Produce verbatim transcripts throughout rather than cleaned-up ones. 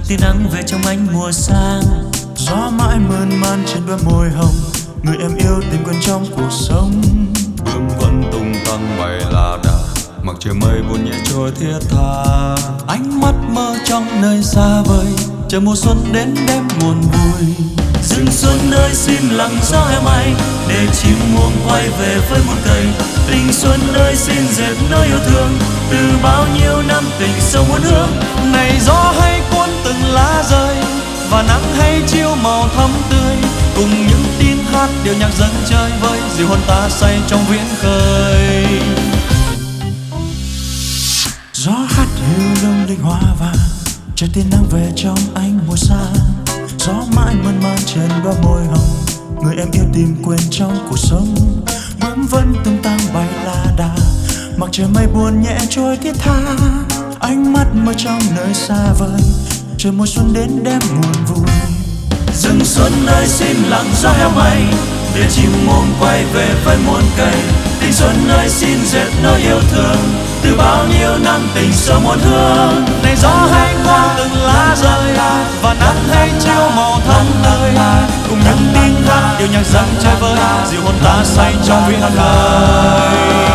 tia nắng về trong ánh mùa sang. Gió mãi mơn man trên đôi môi hồng, người em yêu tìm quên trong cuộc sống. Bướm vẫn tung tăng bay la đà, mặc trời mây buồn nhẹ trôi thiết tha. Ánh mắt mơ trong nơi xa vời, chờ mùa xuân đến đem buồn vui. Rừng xuân ơi xin lặng gió em ay, để chim muông quay về với muôn cây. Tình xuân ơi xin dệt nỗi yêu thương, từ bao nhiêu năm tình sâu muốn hướng. Này gió hay cuốn từng lá rơi, và nắng hay chiếu màu thắm tươi, cùng những tiếng hát điệu nhạc dâng chơi vơi, dịu hồn ta say trong viễn khơi. Gió hát hiu lung linh hoa vàng, chờ tia nắng về trong ánh mùa xa. Gió mãi mơn man trên đóa môi hồng, người em yêu tìm quên trong cuộc sống. Bướm vẫn tung tăng bay la đà, mặc trời mây buồn nhẹ trôi thiết tha. Ánh mắt mơ trong nơi xa vời, chờ mùa xuân đến đem buồn vui. Rừng xuân ơi xin lặng gió heo may, để chim muông quay về với muôn cây. Tình xuân ơi xin dệt nỗi yêu thương, từ bao nhiêu năm tình sâu muốn hương. Này gió hay quang từng lá rơi, và nắng hay chiếu màu thắm tươi, cùng những tiếng hát điệu nhạc dâng chơi vơi, dịu hồn ta say trong viễn khơi.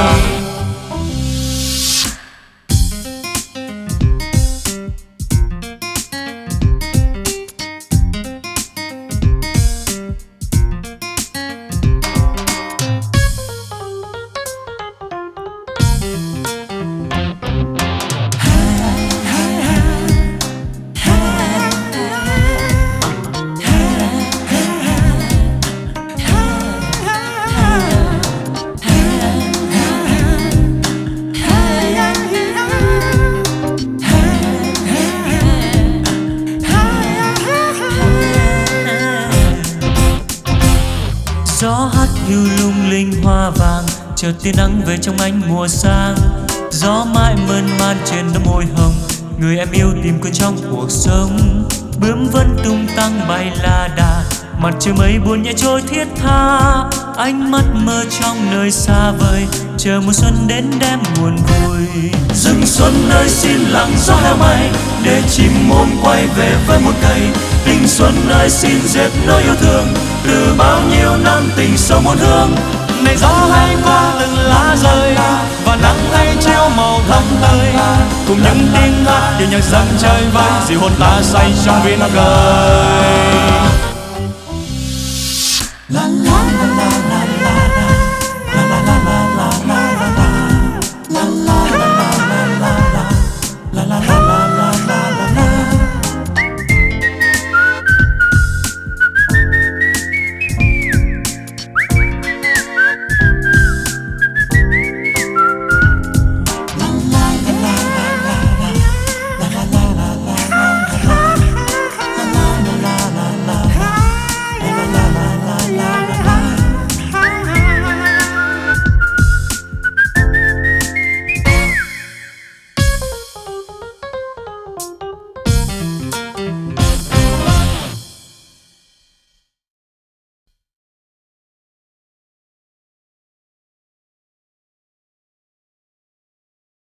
Gió hát hiu lung linh hoa vàng, chờ tia nắng về trong ánh mùa sang. Gió mãi mơn man trên đôi môi hồng, người em yêu tìm quên trong cuộc sống. Bướm vẫn tung tăng bay la đà, mặt trời mây buồn nhẹ trôi thiết tha. Ánh mắt mơ trong nơi xa vời, chờ mùa xuân đến đem buồn vui. Rừng xuân ơi xin lặng gió heo may, để chim muông quay về với một cây. Tình xuân ơi xin dệt nỗi yêu thương, từ bao nhiêu năm tình sâu muốn hương. Này gió hay quang từng lá rơi, và nắng hay chiếu màu thắm tươi, cùng những tiếng hát điệu nhạc dâng chơi vơi, dịu hồn ta say trong viễn khơi. La la la la.